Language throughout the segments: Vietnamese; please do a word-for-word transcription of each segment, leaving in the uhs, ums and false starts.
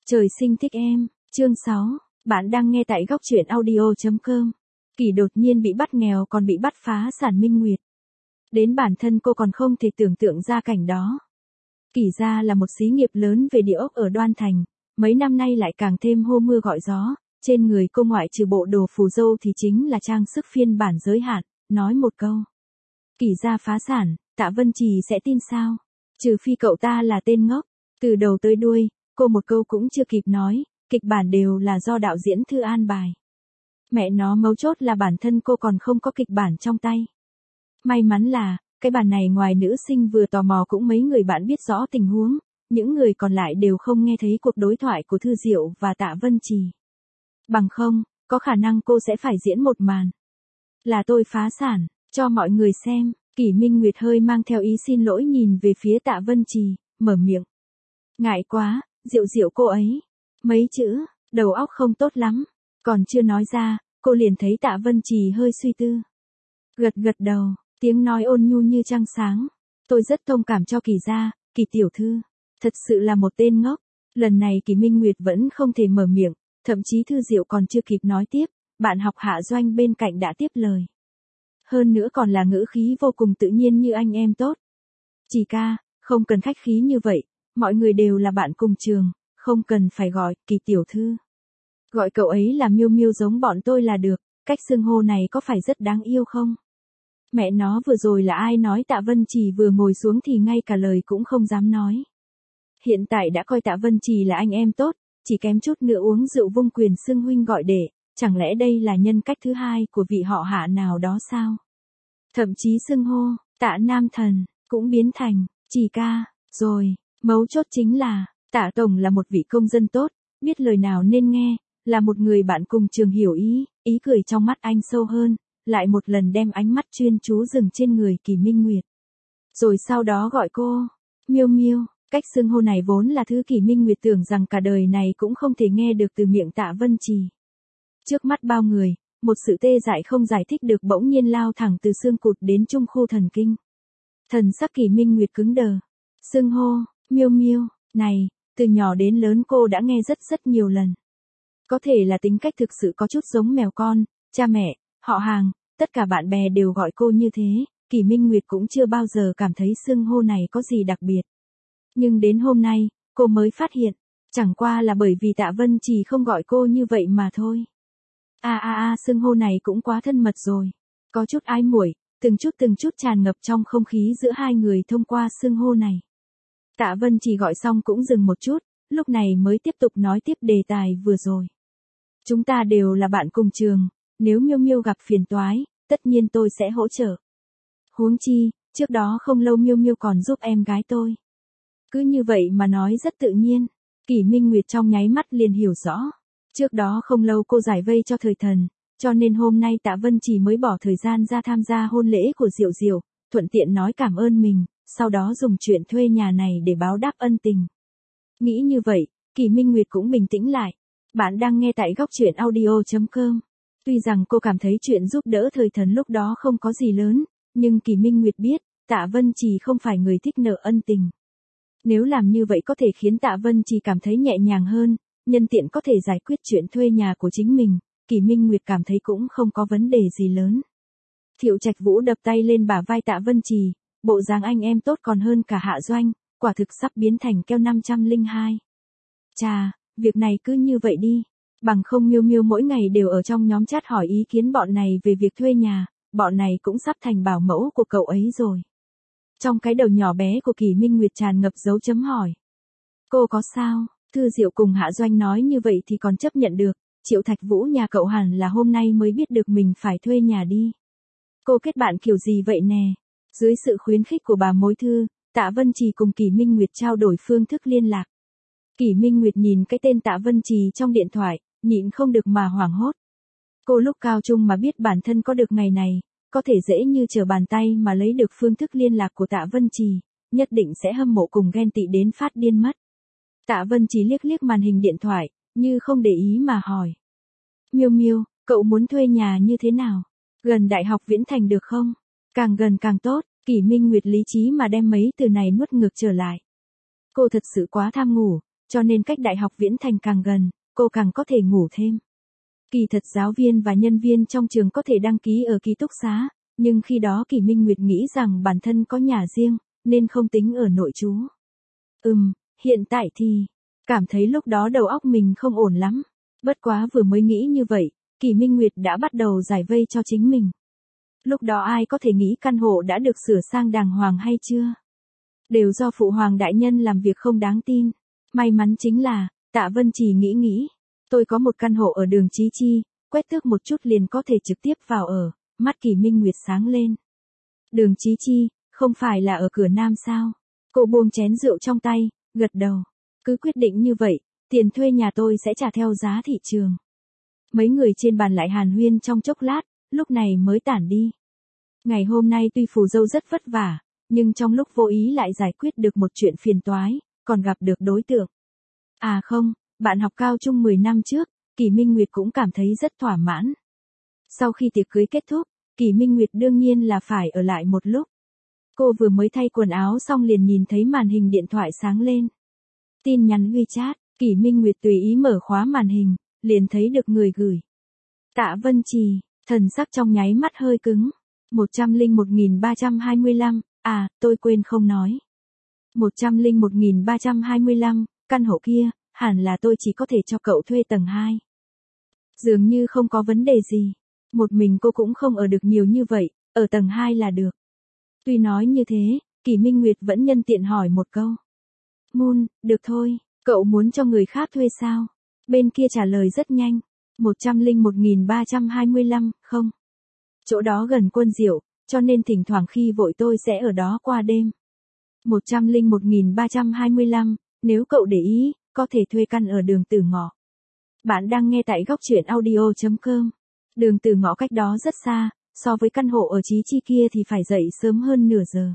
Trời sinh thích em, chương sáu, bạn đang nghe tại góc truyện audio.com. Kỳ đột nhiên bị bắt nghèo còn bị bắt phá sản Minh Nguyệt. Đến bản thân cô còn không thể tưởng tượng ra cảnh đó. Kỳ gia là một xí nghiệp lớn về địa ốc ở Đoan Thành, mấy năm nay lại càng thêm hô mưa gọi gió, trên người cô ngoại trừ bộ đồ phù dâu thì chính là trang sức phiên bản giới hạn, nói một câu. Kỳ gia phá sản, Tạ Vân Trì sẽ tin sao? Trừ phi cậu ta là tên ngốc, từ đầu tới đuôi, cô một câu cũng chưa kịp nói, kịch bản đều là do đạo diễn Thư an bài. Mẹ nó mấu chốt là bản thân cô còn không có kịch bản trong tay. May mắn là, cái bản này ngoài nữ sinh vừa tò mò cũng mấy người bạn biết rõ tình huống, những người còn lại đều không nghe thấy cuộc đối thoại của Thư Diệu và Tạ Vân Trì. Bằng không, có khả năng cô sẽ phải diễn một màn. Là tôi phá sản, cho mọi người xem, Kỷ Minh Nguyệt hơi mang theo ý xin lỗi nhìn về phía Tạ Vân Trì, mở miệng. Ngại quá, Diệu Diệu cô ấy. Mấy chữ, đầu óc không tốt lắm. Còn chưa nói ra, cô liền thấy Tạ Vân Trì hơi suy tư. Gật gật đầu, tiếng nói ôn nhu như trăng sáng. Tôi rất thông cảm cho Kỳ gia, Kỳ tiểu thư. Thật sự là một tên ngốc. Lần này Kỷ Minh Nguyệt vẫn không thể mở miệng, thậm chí Thư Diệu còn chưa kịp nói tiếp, bạn học Hạ Doanh bên cạnh đã tiếp lời. Hơn nữa còn là ngữ khí vô cùng tự nhiên như anh em tốt. Trì ca, không cần khách khí như vậy, mọi người đều là bạn cùng trường, không cần phải gọi Kỳ tiểu thư. Gọi cậu ấy là Miêu Miêu giống bọn tôi là được, cách xưng hô này có phải rất đáng yêu không? Mẹ nó vừa rồi là ai nói Tạ Vân Trì vừa ngồi xuống thì ngay cả lời cũng không dám nói. Hiện tại đã coi Tạ Vân Trì là anh em tốt, chỉ kém chút nữa uống rượu vung quyền xưng huynh gọi đệ, chẳng lẽ đây là nhân cách thứ hai của vị họ Hạ nào đó sao? Thậm chí xưng hô, Tạ Nam Thần, cũng biến thành, Trì ca, rồi, mấu chốt chính là, Tạ Tổng là một vị công dân tốt, biết lời nào nên nghe, là một người bạn cùng trường hiểu ý, ý cười trong mắt anh sâu hơn, lại một lần đem ánh mắt chuyên chú dừng trên người Kỷ Minh Nguyệt. Rồi sau đó gọi cô, Miêu Miêu, cách xưng hô này vốn là thứ Kỷ Minh Nguyệt tưởng rằng cả đời này cũng không thể nghe được từ miệng Tạ Vân Trì. Trước mắt bao người, một sự tê dại không giải thích được bỗng nhiên lao thẳng từ xương cụt đến trung khu thần kinh. Thần sắc Kỷ Minh Nguyệt cứng đờ. Xưng hô, Miêu Miêu, này, từ nhỏ đến lớn cô đã nghe rất rất nhiều lần. Có thể là tính cách thực sự có chút giống mèo con, cha mẹ, họ hàng, tất cả bạn bè đều gọi cô như thế, Kỷ Minh Nguyệt cũng chưa bao giờ cảm thấy xưng hô này có gì đặc biệt. Nhưng đến hôm nay, cô mới phát hiện, chẳng qua là bởi vì Tạ Vân Trì không gọi cô như vậy mà thôi. A a a xưng hô này cũng quá thân mật rồi. Có chút ái muội, từng chút từng chút tràn ngập trong không khí giữa hai người thông qua xưng hô này. Tạ Vân Trì gọi xong cũng dừng một chút, lúc này mới tiếp tục nói tiếp đề tài vừa rồi. Chúng ta đều là bạn cùng trường, nếu Miêu Miêu gặp phiền toái, tất nhiên tôi sẽ hỗ trợ. Huống chi, trước đó không lâu Miêu Miêu còn giúp em gái tôi. Cứ như vậy mà nói rất tự nhiên, Kỷ Minh Nguyệt trong nháy mắt liền hiểu rõ. Trước đó không lâu cô giải vây cho thời thần, cho nên hôm nay Tạ Vân Trì mới bỏ thời gian ra tham gia hôn lễ của Diệu Diệu, thuận tiện nói cảm ơn mình, sau đó dùng chuyện thuê nhà này để báo đáp ân tình. Nghĩ như vậy, Kỷ Minh Nguyệt cũng bình tĩnh lại. Bạn đang nghe tại góc truyện audio.com. Tuy rằng cô cảm thấy chuyện giúp đỡ thời thần lúc đó không có gì lớn, nhưng Kỷ Minh Nguyệt biết, Tạ Vân Trì không phải người thích nợ ân tình. Nếu làm như vậy có thể khiến Tạ Vân Trì cảm thấy nhẹ nhàng hơn, nhân tiện có thể giải quyết chuyện thuê nhà của chính mình, Kỷ Minh Nguyệt cảm thấy cũng không có vấn đề gì lớn. Thiệu Trạch Vũ đập tay lên bả vai Tạ Vân Trì, bộ dáng anh em tốt còn hơn cả Hạ Doanh, quả thực sắp biến thành keo năm trăm lẻ hai. Chà, việc này cứ như vậy đi, bằng không Miêu Miêu mỗi ngày đều ở trong nhóm chat hỏi ý kiến bọn này về việc thuê nhà, bọn này cũng sắp thành bảo mẫu của cậu ấy rồi. Trong cái đầu nhỏ bé của Kỷ Minh Nguyệt tràn ngập dấu chấm hỏi. Cô có sao? Thư Diệu cùng Hạ Doanh nói như vậy thì còn chấp nhận được, Triệu Thạch Vũ nhà cậu hẳn là hôm nay mới biết được mình phải thuê nhà đi. Cô kết bạn kiểu gì vậy nè? Dưới sự khuyến khích của bà mối thư, Tạ Vân Trì cùng Kỷ Minh Nguyệt trao đổi phương thức liên lạc. Kỷ Minh Nguyệt nhìn cái tên Tạ Vân Trì trong điện thoại, nhịn không được mà hoảng hốt. Cô lúc cao trung mà biết bản thân có được ngày này, có thể dễ như trở bàn tay mà lấy được phương thức liên lạc của Tạ Vân Trì, nhất định sẽ hâm mộ cùng ghen tị đến phát điên mất. Tạ Vân Trì liếc liếc màn hình điện thoại, như không để ý mà hỏi. Miêu Miêu, cậu muốn thuê nhà như thế nào? Gần Đại học Viễn Thành được không? Càng gần càng tốt, Kỷ Minh Nguyệt lý trí mà đem mấy từ này nuốt ngược trở lại. Cô thật sự quá tham ngủ, cho nên cách Đại học Viễn Thành càng gần, cô càng có thể ngủ thêm. Kỳ thật giáo viên và nhân viên trong trường có thể đăng ký ở ký túc xá, nhưng khi đó Kỷ Minh Nguyệt nghĩ rằng bản thân có nhà riêng, nên không tính ở nội trú. Ừm, hiện tại thì, cảm thấy lúc đó đầu óc mình không ổn lắm. Bất quá vừa mới nghĩ như vậy, Kỷ Minh Nguyệt đã bắt đầu giải vây cho chính mình. Lúc đó ai có thể nghĩ căn hộ đã được sửa sang đàng hoàng hay chưa? Đều do phụ hoàng đại nhân làm việc không đáng tin. May mắn chính là, Tạ Vân Trì nghĩ nghĩ. Tôi có một căn hộ ở đường Chí Chi, quét tước một chút liền có thể trực tiếp vào ở. Mắt Kỷ Minh Nguyệt sáng lên. Đường Chí Chi, không phải là ở cửa Nam sao? Cô buông chén rượu trong tay, gật đầu. Cứ quyết định như vậy, tiền thuê nhà tôi sẽ trả theo giá thị trường. Mấy người trên bàn lại hàn huyên trong chốc lát, lúc này mới tản đi. Ngày hôm nay tuy phù dâu rất vất vả, nhưng trong lúc vô ý lại giải quyết được một chuyện phiền toái, còn gặp được đối tượng. À không, bạn học cao trung mười năm trước, Kỷ Minh Nguyệt cũng cảm thấy rất thỏa mãn. Sau khi tiệc cưới kết thúc, Kỷ Minh Nguyệt đương nhiên là phải ở lại một lúc. Cô vừa mới thay quần áo xong liền nhìn thấy màn hình điện thoại sáng lên. Tin nhắn WeChat, Kỷ Minh Nguyệt tùy ý mở khóa màn hình, liền thấy được người gửi. Tạ Vân Trì, thần sắc trong nháy mắt hơi cứng. một trăm lẻ một nghìn ba trăm hai mươi lăm, à, tôi quên không nói. một trăm lẻ một nghìn ba trăm hai mươi lăm, căn hộ kia, hẳn là tôi chỉ có thể cho cậu thuê tầng hai. Dường như không có vấn đề gì. Một mình cô cũng không ở được nhiều như vậy, ở tầng hai là được. Tuy nói như thế, Kỷ Minh Nguyệt vẫn nhân tiện hỏi một câu. Moon, được thôi, cậu muốn cho người khác thuê sao? Bên kia trả lời rất nhanh. một trăm lẻ một nghìn ba trăm hai mươi lăm, không. Chỗ đó gần Quân Diệu, cho nên thỉnh thoảng khi vội tôi sẽ ở đó qua đêm. một trăm lẻ một nghìn ba trăm hai mươi lăm, nếu cậu để ý, có thể thuê căn ở đường Tử Ngọ. Bạn đang nghe tại góc truyện audio chấm com. Đường Tử Ngọ cách đó rất xa, so với căn hộ ở Chí Chi kia thì phải dậy sớm hơn nửa giờ.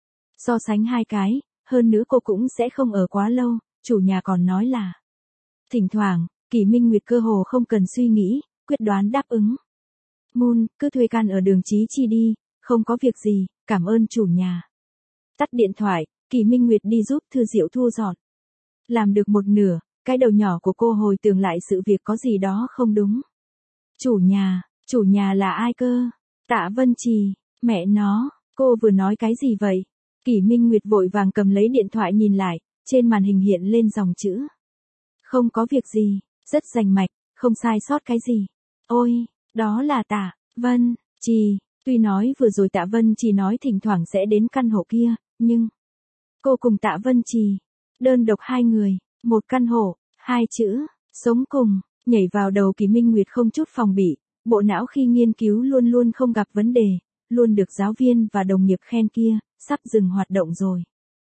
So sánh hai cái, hơn nữa cô cũng sẽ không ở quá lâu, chủ nhà còn nói là. Thỉnh thoảng, Kỷ Minh Nguyệt cơ hồ không cần suy nghĩ, quyết đoán đáp ứng. Moon, cứ thuê căn ở đường Chí Chi đi, không có việc gì, cảm ơn chủ nhà. Tắt điện thoại, Kỷ Minh Nguyệt đi giúp Thư Diệu thu dọn. Làm được một nửa, cái đầu nhỏ của cô hồi tưởng lại sự việc có gì đó không đúng. Chủ nhà, chủ nhà là ai cơ? Tạ Vân Trì, mẹ nó, cô vừa nói cái gì vậy? Kỷ Minh Nguyệt vội vàng cầm lấy điện thoại nhìn lại, trên màn hình hiện lên dòng chữ. Không có việc gì, rất rành mạch, không sai sót cái gì. Ôi, đó là Tạ Vân Trì. Tuy nói vừa rồi Tạ Vân Trì nói thỉnh thoảng sẽ đến căn hộ kia, nhưng cô cùng Tạ Vân Trì, đơn độc hai người, một căn hộ, hai chữ, sống cùng, nhảy vào đầu Kỷ Minh Nguyệt không chút phòng bị, bộ não khi nghiên cứu luôn luôn không gặp vấn đề, luôn được giáo viên và đồng nghiệp khen kia, sắp dừng hoạt động rồi.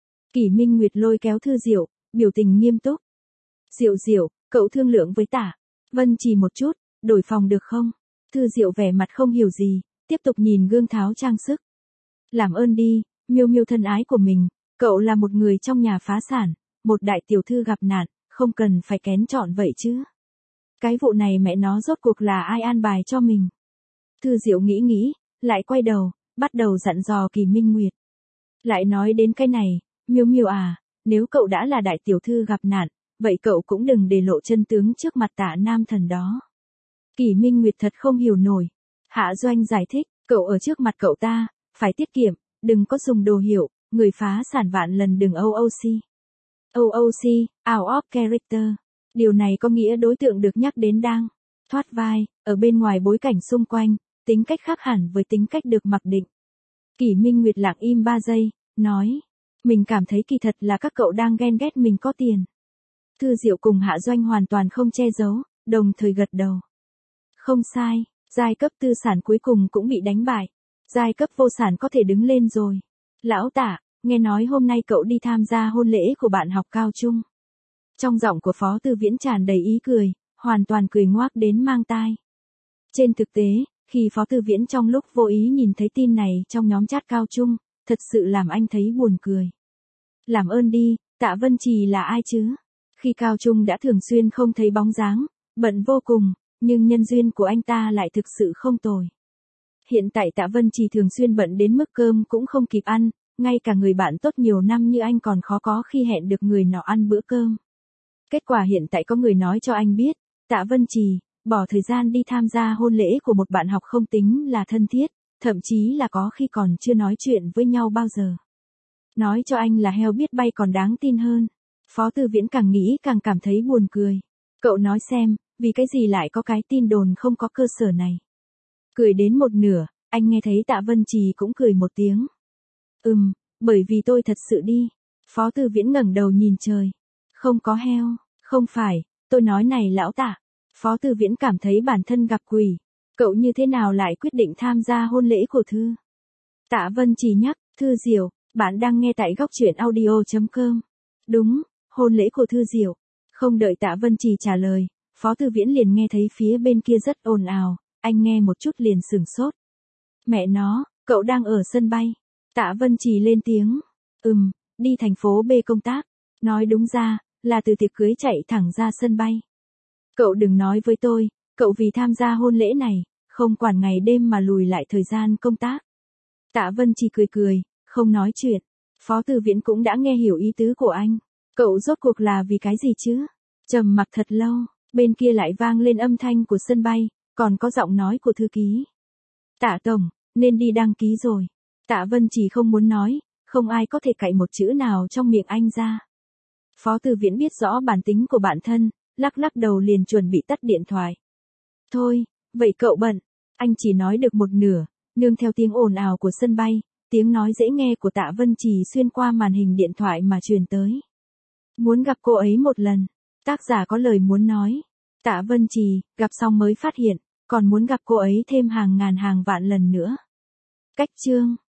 Kỷ Minh Nguyệt lôi kéo Thư Diệu, biểu tình nghiêm túc. Diệu Diệu, cậu thương lượng với Tạ Vân Trì một chút, đổi phòng được không? Thư Diệu vẻ mặt không hiểu gì, tiếp tục nhìn gương tháo trang sức. Làm ơn đi, Miêu Miêu thân ái của mình, cậu là một người trong nhà phá sản, một đại tiểu thư gặp nạn, không cần phải kén chọn vậy chứ. Cái vụ này mẹ nó rốt cuộc là ai an bài cho mình? Thư Diệu nghĩ nghĩ, lại quay đầu, bắt đầu dặn dò Kỷ Minh Nguyệt. Lại nói đến cái này, Miêu Miêu à, nếu cậu đã là đại tiểu thư gặp nạn, vậy cậu cũng đừng để lộ chân tướng trước mặt Tạ nam thần đó. Kỷ Minh Nguyệt thật không hiểu nổi. Hạ Doanh giải thích, cậu ở trước mặt cậu ta, phải tiết kiệm, đừng có dùng đồ hiệu, người phá sản vạn lần đừng o o xê. o o xê, out of character. Điều này có nghĩa đối tượng được nhắc đến đang thoát vai, ở bên ngoài bối cảnh xung quanh, tính cách khác hẳn với tính cách được mặc định. Kỷ Minh Nguyệt lặng im ba giây, nói, mình cảm thấy kỳ thật là các cậu đang ghen ghét mình có tiền. Thư Diệu cùng Hạ Doanh hoàn toàn không che giấu, đồng thời gật đầu. Không sai, giai cấp tư sản cuối cùng cũng bị đánh bại. Giai cấp vô sản có thể đứng lên rồi. Lão Tạ, nghe nói hôm nay cậu đi tham gia hôn lễ của bạn học cao trung. Trong giọng của Phó Tư Viễn tràn đầy ý cười, hoàn toàn cười ngoác đến mang tai. Trên thực tế, khi Phó Tư Viễn trong lúc vô ý nhìn thấy tin này trong nhóm chat cao trung, thật sự làm anh thấy buồn cười. Làm ơn đi, Tạ Vân Trì là ai chứ? Khi cao trung đã thường xuyên không thấy bóng dáng, bận vô cùng, nhưng nhân duyên của anh ta lại thực sự không tồi. Hiện tại Tạ Vân Trì thường xuyên bận đến mức cơm cũng không kịp ăn, ngay cả người bạn tốt nhiều năm như anh còn khó có khi hẹn được người nào ăn bữa cơm. Kết quả hiện tại có người nói cho anh biết, Tạ Vân Trì, bỏ thời gian đi tham gia hôn lễ của một bạn học không tính là thân thiết, thậm chí là có khi còn chưa nói chuyện với nhau bao giờ. Nói cho anh là heo biết bay còn đáng tin hơn. Phó Tư Viễn càng nghĩ càng cảm thấy buồn cười. Cậu nói xem, vì cái gì lại có cái tin đồn không có cơ sở này. Cười đến một nửa, anh nghe thấy Tạ Vân Trì cũng cười một tiếng. Ừm, bởi vì tôi thật sự đi. Phó Tư Viễn ngẩng đầu nhìn trời. Không có heo, không phải, tôi nói này lão Tạ. Phó Tư Viễn cảm thấy bản thân gặp quỷ. Cậu như thế nào lại quyết định tham gia hôn lễ của Thư? Tạ Vân Trì nhắc, Thư Diệu, bạn đang nghe tại góc truyện audio chấm com. Đúng, hôn lễ của Thư Diệu. Không đợi Tạ Vân Trì trả lời, Phó Tư Viễn liền nghe thấy phía bên kia rất ồn ào, anh nghe một chút liền sửng sốt. Mẹ nó, cậu đang ở sân bay. Tạ Vân Trì lên tiếng. Ừm, đi thành phố B công tác. Nói đúng ra, là từ tiệc cưới chạy thẳng ra sân bay. Cậu đừng nói với tôi, cậu vì tham gia hôn lễ này, không quản ngày đêm mà lùi lại thời gian công tác. Tạ Vân Trì cười cười, không nói chuyện. Phó Tư Viễn cũng đã nghe hiểu ý tứ của anh. Cậu rốt cuộc là vì cái gì chứ? Trầm mặc thật lâu, bên kia lại vang lên âm thanh của sân bay, còn có giọng nói của thư ký. Tạ Tổng, nên đi đăng ký rồi. Tạ Vân Trì không muốn nói, không ai có thể cạy một chữ nào trong miệng anh ra. Phó Tư Viễn biết rõ bản tính của bản thân, lắc lắc đầu liền chuẩn bị tắt điện thoại. Thôi, vậy cậu bận. Anh chỉ nói được một nửa, nương theo tiếng ồn ào của sân bay, tiếng nói dễ nghe của Tạ Vân Trì xuyên qua màn hình điện thoại mà truyền tới. Muốn gặp cô ấy một lần, tác giả có lời muốn nói. Tạ Vân Trì, gặp xong mới phát hiện, còn muốn gặp cô ấy thêm hàng ngàn hàng vạn lần nữa. Cách chương